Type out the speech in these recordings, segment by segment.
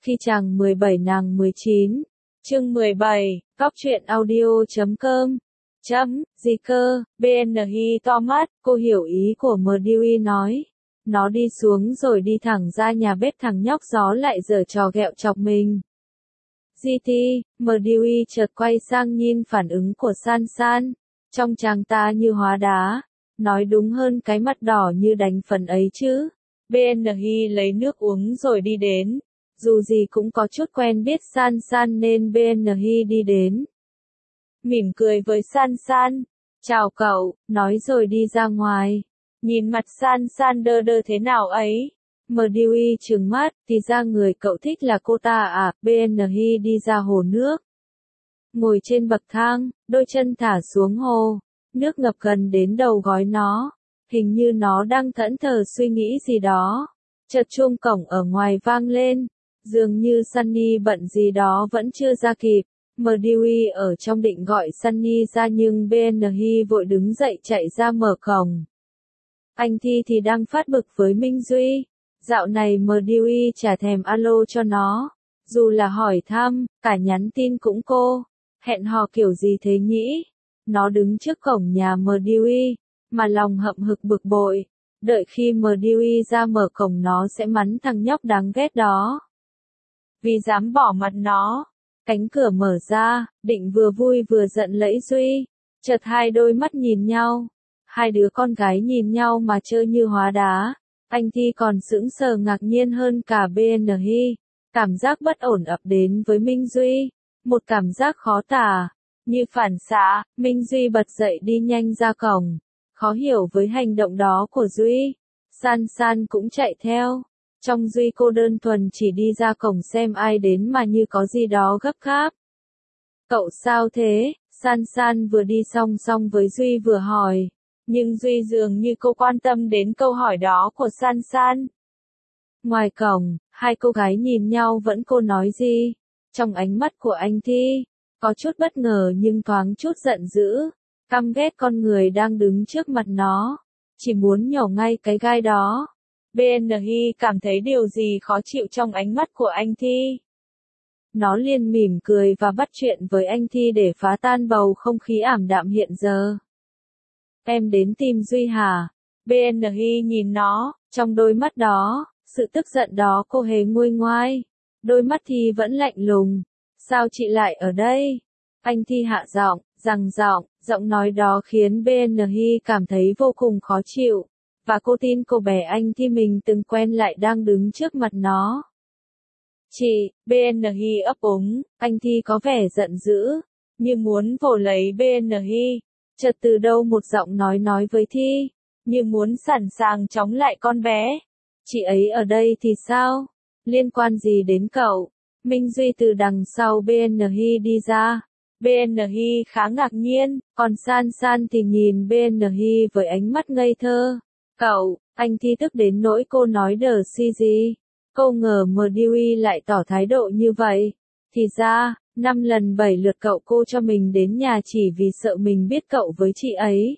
Khi chàng 17 nàng 19. Chương 17, Góc truyện audio.com. Gì cơ, BNH to mắt, cô hiểu ý của MDUI nói. Nó đi xuống rồi đi thẳng ra nhà bếp, thằng nhóc gió lại giở trò ghẹo chọc mình. GT, MDUI chợt quay sang nhìn phản ứng của San San. Trong chàng ta như hóa đá. Nói đúng hơn cái mặt đỏ như đánh phấn ấy chứ. BNH lấy nước uống rồi đi đến. Dù gì cũng có chút quen biết San San nên BNH đi đến. Mỉm cười với San San. Chào cậu, nói rồi đi ra ngoài. Nhìn mặt San San đơ đơ thế nào ấy. MDUI trừng mắt, thì ra người cậu thích là cô ta à. BNH đi ra hồ nước. Ngồi trên bậc thang, đôi chân thả xuống hồ. Nước ngập gần đến đầu gối nó. Hình như nó đang thẫn thờ suy nghĩ gì đó. Chợt chuông cổng ở ngoài vang lên. Dường như Sunny bận gì đó vẫn chưa ra kịp. MDUI ở trong định gọi Sunny ra nhưng BNH vội đứng dậy chạy ra mở cổng. Anh Thi thì đang phát bực với Minh Duy. Dạo này MDUI chả thèm alo cho nó. Dù là hỏi thăm, cả nhắn tin cũng cô. Hẹn hò kiểu gì thế nhỉ? Nó đứng trước cổng nhà MDUI, mà lòng hậm hực bực bội. Đợi khi MDUI ra mở cổng nó sẽ mắng thằng nhóc đáng ghét đó. Vì dám bỏ mặt nó. Cánh cửa mở ra, định vừa vui vừa giận lẫy Duy. Chợt hai đôi mắt nhìn nhau. Hai đứa con gái nhìn nhau mà chơi như hóa đá. Anh Thi còn sững sờ ngạc nhiên hơn cả BNH. Cảm giác bất ổn ập đến với Minh Duy. Một cảm giác khó tả. Như phản xạ, Minh Duy bật dậy đi nhanh ra cổng. Khó hiểu với hành động đó của Duy. San San cũng chạy theo. Trong Duy cô đơn thuần chỉ đi ra cổng xem ai đến mà như có gì đó gấp gáp. Cậu sao thế? San San vừa đi song song với Duy vừa hỏi. Nhưng Duy dường như cô quan tâm đến câu hỏi đó của San San. Ngoài cổng, hai cô gái nhìn nhau vẫn cô nói gì. Trong ánh mắt của anh Thi, có chút bất ngờ nhưng thoáng chút giận dữ. Căm ghét con người đang đứng trước mặt nó. Chỉ muốn nhổ ngay cái gai đó. BNH cảm thấy điều gì khó chịu trong ánh mắt của anh Thi. Nó liền mỉm cười và bắt chuyện với anh Thi để phá tan bầu không khí ảm đạm hiện giờ. Em đến tìm Duy hả? BNH nhìn nó, trong đôi mắt đó, sự tức giận đó cô hề nguôi ngoai. Đôi mắt Thi vẫn lạnh lùng. Sao chị lại ở đây? Anh Thi hạ giọng, gằn giọng, giọng nói đó khiến BNH cảm thấy vô cùng khó chịu. Và cô tin cô bé anh Thi mình từng quen lại đang đứng trước mặt nó. Chị, BNH ấp úng, anh Thi có vẻ giận dữ, như muốn vồ lấy BNH. Chợt từ đâu một giọng nói với Thi, như muốn sẵn sàng chống lại con bé. Chị ấy ở đây thì sao? Liên quan gì đến cậu? Minh Duy từ đằng sau BNH đi ra. BNH khá ngạc nhiên, còn San San thì nhìn BNH với ánh mắt ngây thơ. Cậu, anh Thi tức đến nỗi cô nói đờ si gì. Cô ngờ MDUI lại tỏ thái độ như vậy. Thì ra, 5 lần 7 lượt cậu cô cho mình đến nhà chỉ vì sợ mình biết cậu với chị ấy.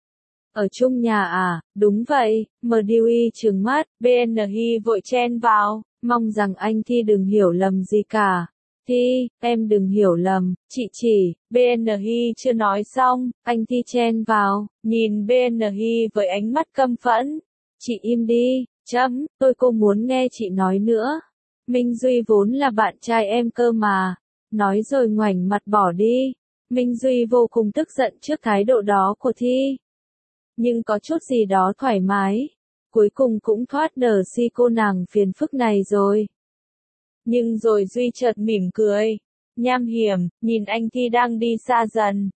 Ở chung nhà à? Đúng vậy, MDUI trừng mắt, BNH vội chen vào, mong rằng anh Thi đừng hiểu lầm gì cả. Thi, em đừng hiểu lầm, chị chỉ, BNH chưa nói xong, anh Thi chen vào, nhìn BNH với ánh mắt căm phẫn. Chị im đi, tôi cô muốn nghe chị nói nữa. Minh Duy vốn là bạn trai em cơ mà. Nói rồi ngoảnh mặt bỏ đi. Minh Duy vô cùng tức giận trước thái độ đó của Thi. Nhưng có chút gì đó thoải mái. Cuối cùng cũng thoát đờ si cô nàng phiền phức này rồi. Nhưng rồi Duy chợt mỉm cười. Nham hiểm, nhìn anh Thi đang đi xa dần.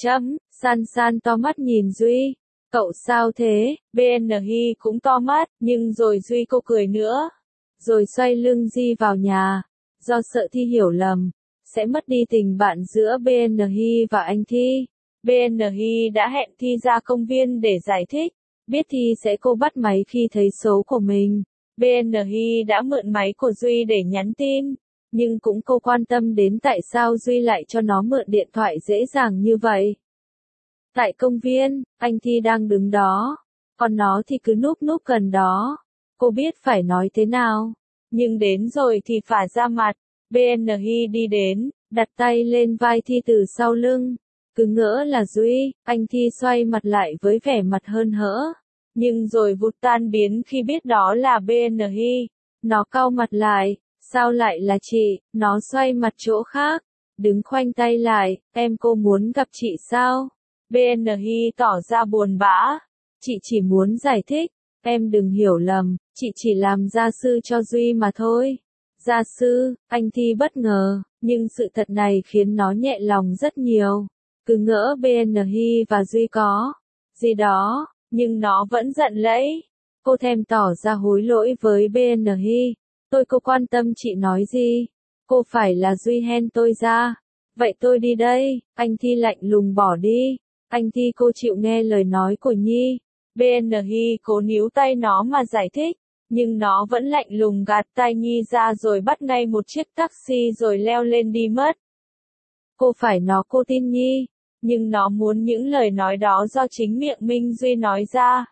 San San to mắt nhìn Duy. Cậu sao thế? BNH cũng to mắt, nhưng rồi Duy cô cười nữa. Rồi xoay lưng di vào nhà. Do sợ Thi hiểu lầm, sẽ mất đi tình bạn giữa BNH và anh Thi. BNH đã hẹn Thi ra công viên để giải thích. Biết Thi sẽ cô bắt máy khi thấy số của mình. BNH đã mượn máy của Duy để nhắn tin. Nhưng cũng cô quan tâm đến tại sao Duy lại cho nó mượn điện thoại dễ dàng như vậy. Tại công viên, anh Thi đang đứng đó. Còn nó thì cứ núp núp gần đó. Cô biết phải nói thế nào. nhưng đến rồi thì phải ra mặt. BNI đi đến, đặt tay lên vai Thi từ sau lưng. Cứ ngỡ là Duy, anh Thi xoay mặt lại với vẻ mặt hớn hở. Nhưng rồi vụt tan biến khi biết đó là BNI. Nó cau mặt lại, sao lại là chị, nó xoay mặt chỗ khác. Đứng khoanh tay lại, cô muốn gặp chị sao? BNI tỏ ra buồn bã. Chị chỉ muốn giải thích, em đừng hiểu lầm, chị chỉ làm gia sư cho Duy mà thôi. Gia sư, anh Thi bất ngờ, nhưng sự thật này khiến nó nhẹ lòng rất nhiều. Cứ ngỡ BNI và Duy có gì đó, nhưng nó vẫn giận lẫy. Cô thèm tỏ ra hối lỗi với BNI. Tôi có quan tâm chị nói gì? Cô phải là Duy hen tôi ra. Vậy tôi đi đây, anh Thi lạnh lùng bỏ đi. Anh Thi cô chịu nghe lời nói của Nhi. BNI cố níu tay nó mà giải thích, nhưng nó vẫn lạnh lùng gạt tay Nhi ra rồi bắt ngay một chiếc taxi rồi leo lên đi mất. Cô phải nó cô tin Nhi, nhưng nó muốn những lời nói đó do chính miệng Minh Duy nói ra.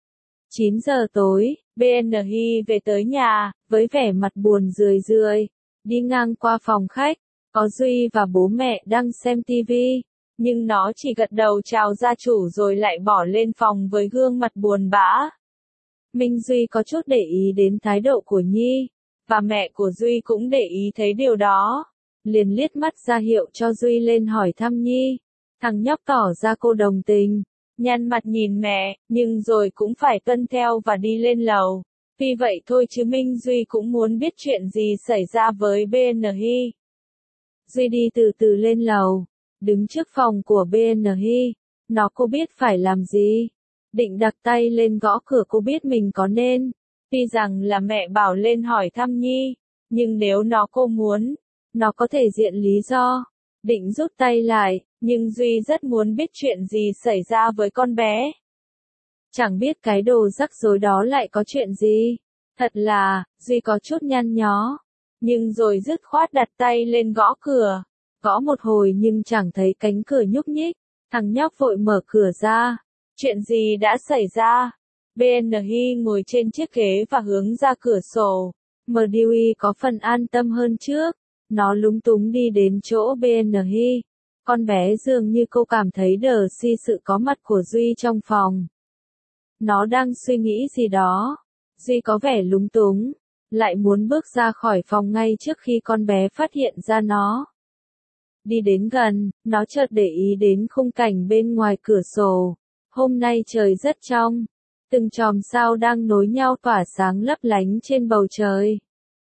9 giờ tối, BNI về tới nhà, với vẻ mặt buồn rười rượi, đi ngang qua phòng khách, có Duy và bố mẹ đang xem TV, nhưng nó chỉ gật đầu chào gia chủ rồi lại bỏ lên phòng với gương mặt buồn bã. Minh Duy có chút để ý đến thái độ của Nhi, và mẹ của Duy cũng để ý thấy điều đó, liền liếc mắt ra hiệu cho Duy lên hỏi thăm Nhi. Thằng nhóc tỏ ra cô đồng tình, nhăn mặt nhìn mẹ, nhưng rồi cũng phải tuân theo và đi lên lầu. Vì vậy thôi chứ Minh Duy cũng muốn biết chuyện gì xảy ra với BNI. Duy đi từ từ lên lầu, đứng trước phòng của BNI. Nó cô biết phải làm gì. Định đặt tay lên gõ cửa cô biết mình có nên. Tuy rằng là mẹ bảo lên hỏi thăm Nhi, nhưng nếu nó cô muốn, nó có thể diện lý do. Định rút tay lại, nhưng Duy rất muốn biết chuyện gì xảy ra với con bé. Chẳng biết cái đồ rắc rối đó lại có chuyện gì. Thật là, Duy có chút nhăn nhó. Nhưng rồi dứt khoát đặt tay lên gõ cửa. Gõ một hồi nhưng chẳng thấy cánh cửa nhúc nhích. Thằng nhóc vội mở cửa ra. Chuyện gì đã xảy ra? BNI ngồi trên chiếc ghế và hướng ra cửa sổ. MDUI có phần an tâm hơn trước. Nó lúng túng đi đến chỗ BNI. Con bé dường như cô cảm thấy đờ si sự có mặt của Duy trong phòng. Nó đang suy nghĩ gì đó. Duy có vẻ lúng túng, lại muốn bước ra khỏi phòng ngay trước khi con bé phát hiện ra nó. Đi đến gần, nó chợt để ý đến khung cảnh bên ngoài cửa sổ. Hôm nay trời rất trong, từng chòm sao đang nối nhau tỏa sáng lấp lánh trên bầu trời.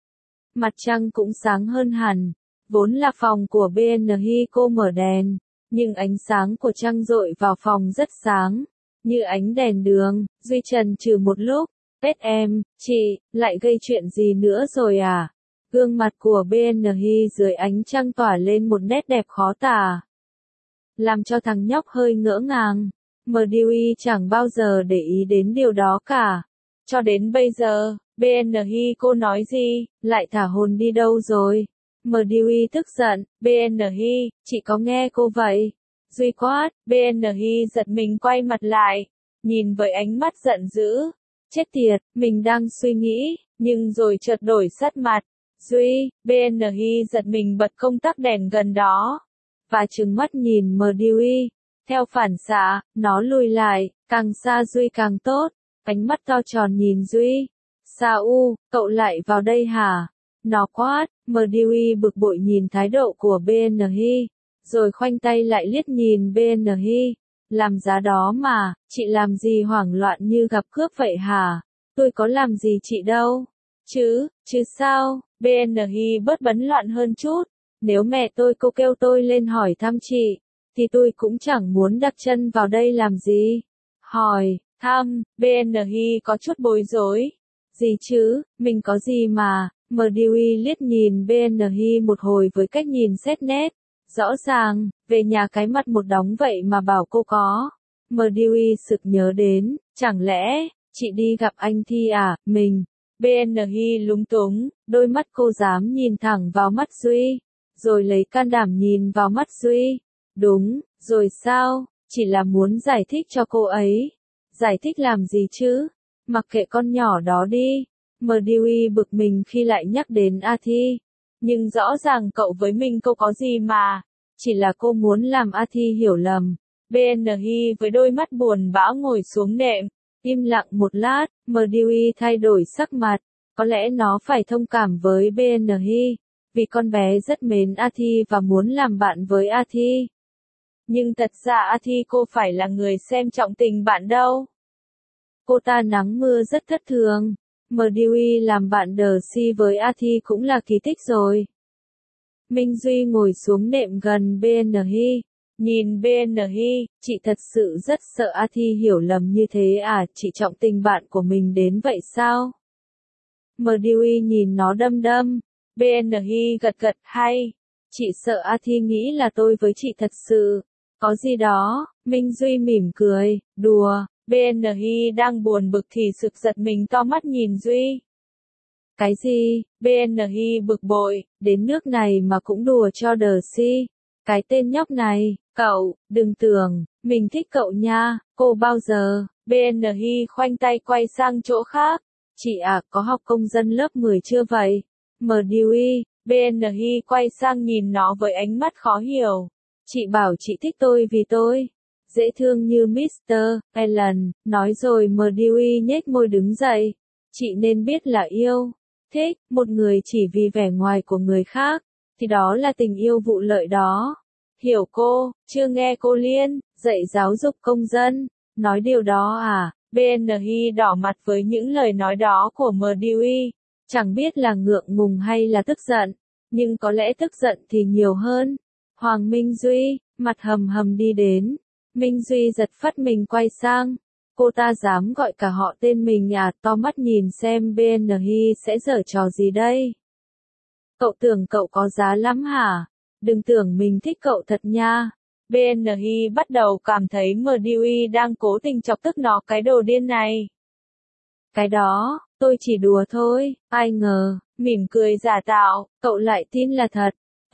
Mặt trăng cũng sáng hơn hẳn. Vốn là phòng của BNI cô mở đèn, nhưng ánh sáng của trăng rọi vào phòng rất sáng, như ánh đèn đường. Duy chần chừ một lúc, em, chị, lại gây chuyện gì nữa rồi à? Gương mặt của BNI dưới ánh trăng tỏa lên một nét đẹp khó tả, làm cho thằng nhóc hơi ngỡ ngàng. MDUI chẳng bao giờ để ý đến điều đó cả. Cho đến bây giờ, BNI cô nói gì, lại thả hồn đi đâu rồi? MDUI tức giận, BNI, chị có nghe cô vậy? Duy quát, BNI giật mình quay mặt lại, nhìn với ánh mắt giận dữ. Chết tiệt, mình đang suy nghĩ, nhưng rồi chợt đổi sắc mặt. Duy, BNI giật mình bật công tắc đèn gần đó, và trừng mắt nhìn MDUI. Theo phản xạ, nó lùi lại, càng xa Duy càng tốt, ánh mắt to tròn nhìn Duy. Sao, cậu lại vào đây hả? Nó quát. MDUI bực bội nhìn thái độ của BNI, rồi khoanh tay lại liếc nhìn BNI. Làm giá đó mà, chị làm gì hoảng loạn như gặp cướp vậy hả? Tôi có làm gì chị đâu. Chứ sao? BNI bớt bấn loạn hơn chút. Nếu mẹ cô kêu tôi lên hỏi thăm chị, thì tôi cũng chẳng muốn đặt chân vào đây làm gì. Hỏi, thăm, BNI có chút bối rối. Gì chứ, mình có gì mà. MDUI liếc nhìn BNI một hồi với cách nhìn xét nét. Rõ ràng, về nhà cái mặt một đống vậy mà bảo cô có. MDUI sực nhớ đến, chẳng lẽ, chị đi gặp anh Thi à, mình. BNI lúng túng, đôi mắt cô dám nhìn thẳng vào mắt Duy, rồi lấy can đảm nhìn vào mắt Duy. Đúng, rồi sao, chỉ là muốn giải thích cho cô ấy. Giải thích làm gì chứ? Mặc kệ con nhỏ đó đi. MDuy bực mình khi lại nhắc đến Athi. Nhưng rõ ràng cậu với mình cô có gì mà. Chỉ là cô muốn làm Athi hiểu lầm. BNI với đôi mắt buồn bã ngồi xuống nệm. Im lặng một lát, MDuy thay đổi sắc mặt. Có lẽ nó phải thông cảm với BNI. Vì con bé rất mến Athi và muốn làm bạn với Athi. Nhưng thật ra Athi cô phải là người xem trọng tình bạn đâu. Cô ta nắng mưa rất thất thường. MDuy làm bạn Đờ-Si với Athi cũng là kỳ tích rồi. Minh Duy ngồi xuống nệm gần BNI. Nhìn BNI, chị thật sự rất sợ Athi hiểu lầm như thế à, chị trọng tình bạn của mình đến vậy sao? MDuy nhìn nó đăm đăm. BNI gật gật hay. Chị sợ Athi nghĩ là tôi với chị thật sự. Có gì đó, Minh Duy mỉm cười, đùa. BNI đang buồn bực thì sực giật mình to mắt nhìn Duy. Cái gì? BNI bực bội, đến nước này mà cũng đùa cho Đờ-Si. Cái tên nhóc này, cậu, đừng tưởng, mình thích cậu nha, cô bao giờ? BNI khoanh tay quay sang chỗ khác. Chị à, có học công dân lớp 10 chưa vậy? MDuy, BNI quay sang nhìn nó với ánh mắt khó hiểu. Chị bảo chị thích tôi vì tôi dễ thương như Mr. Allen, nói rồi MDuy nhếch môi đứng dậy. Chị nên biết là yêu, thích, một người chỉ vì vẻ ngoài của người khác, thì đó là tình yêu vụ lợi đó. Hiểu cô, chưa nghe cô Liên, dạy giáo dục công dân, nói điều đó à? BNI đỏ mặt với những lời nói đó của MDuy, chẳng biết là ngượng ngùng hay là tức giận, nhưng có lẽ tức giận thì nhiều hơn. Hoàng Minh Duy, mặt hầm hầm đi đến. Minh Duy giật phắt mình quay sang. Cô ta dám gọi cả họ tên mình à, to mắt nhìn xem BNI sẽ giở trò gì đây. Cậu tưởng cậu có giá lắm hả? Đừng tưởng mình thích cậu thật nha. BNI bắt đầu cảm thấy MDuy đang cố tình chọc tức nó cái đồ điên này. Cái đó, tôi chỉ đùa thôi, ai ngờ, mỉm cười giả tạo, cậu lại tin là thật.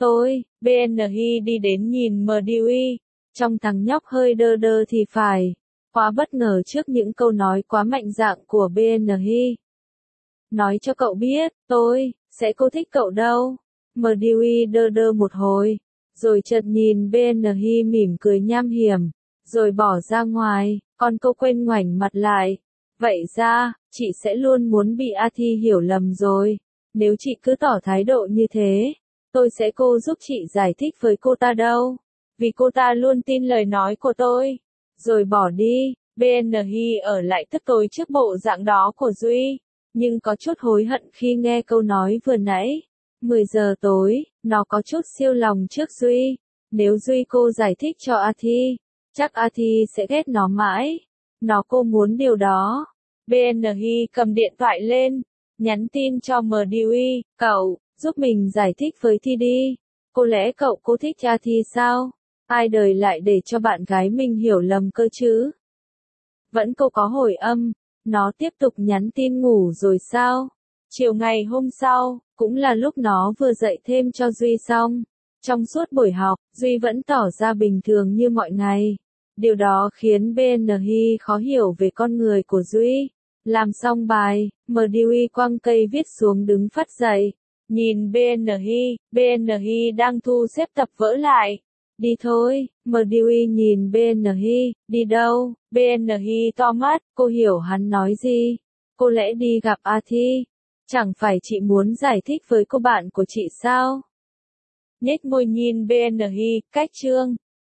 BNI đi đến nhìn MDuy, trong thằng nhóc hơi đơ đơ thì phải, quá bất ngờ trước những câu nói quá mạnh dạn của BNI. Nói cho cậu biết, tôi sẽ cô thích cậu đâu. MDuy đơ đơ một hồi, rồi chợt nhìn BNI mỉm cười nham hiểm, rồi bỏ ra ngoài, còn cô quên ngoảnh mặt lại. Vậy ra, chị sẽ luôn muốn bị Athi hiểu lầm rồi. Nếu chị cứ tỏ thái độ như thế, tôi sẽ cô giúp chị giải thích với cô ta đâu. Vì cô ta luôn tin lời nói của tôi. Rồi bỏ đi, BNI ở lại tức tối trước bộ dạng đó của Duy. Nhưng có chút hối hận khi nghe câu nói vừa nãy. 10 giờ tối, nó có chút siêu lòng trước Duy. Nếu Duy cô giải thích cho Athi, chắc Athi sẽ ghét nó mãi. Nó cô muốn điều đó. BNI cầm điện thoại lên, nhắn tin cho MDuy, cậu, giúp mình giải thích với Thi đi. Có lẽ cậu cô thích Athi sao? Ai đời lại để cho bạn gái mình hiểu lầm cơ chứ? Vẫn cô có hồi âm, nó tiếp tục nhắn tin ngủ rồi sao? Chiều ngày hôm sau, cũng là lúc nó vừa dạy thêm cho Duy xong. Trong suốt buổi học, Duy vẫn tỏ ra bình thường như mọi ngày. Điều đó khiến BNI khó hiểu về con người của Duy. Làm xong bài, MDuy quăng cây viết xuống đứng phắt dậy. Nhìn BNI đang thu xếp tập vở lại. Đi thôi, MDuy nhìn BNI, đi đâu? BNI to mắt, cô hiểu hắn nói gì? Cô lẽ đi gặp Athi? Chẳng phải chị muốn giải thích với cô bạn của chị sao? Nhếch môi nhìn BNI, cách chương.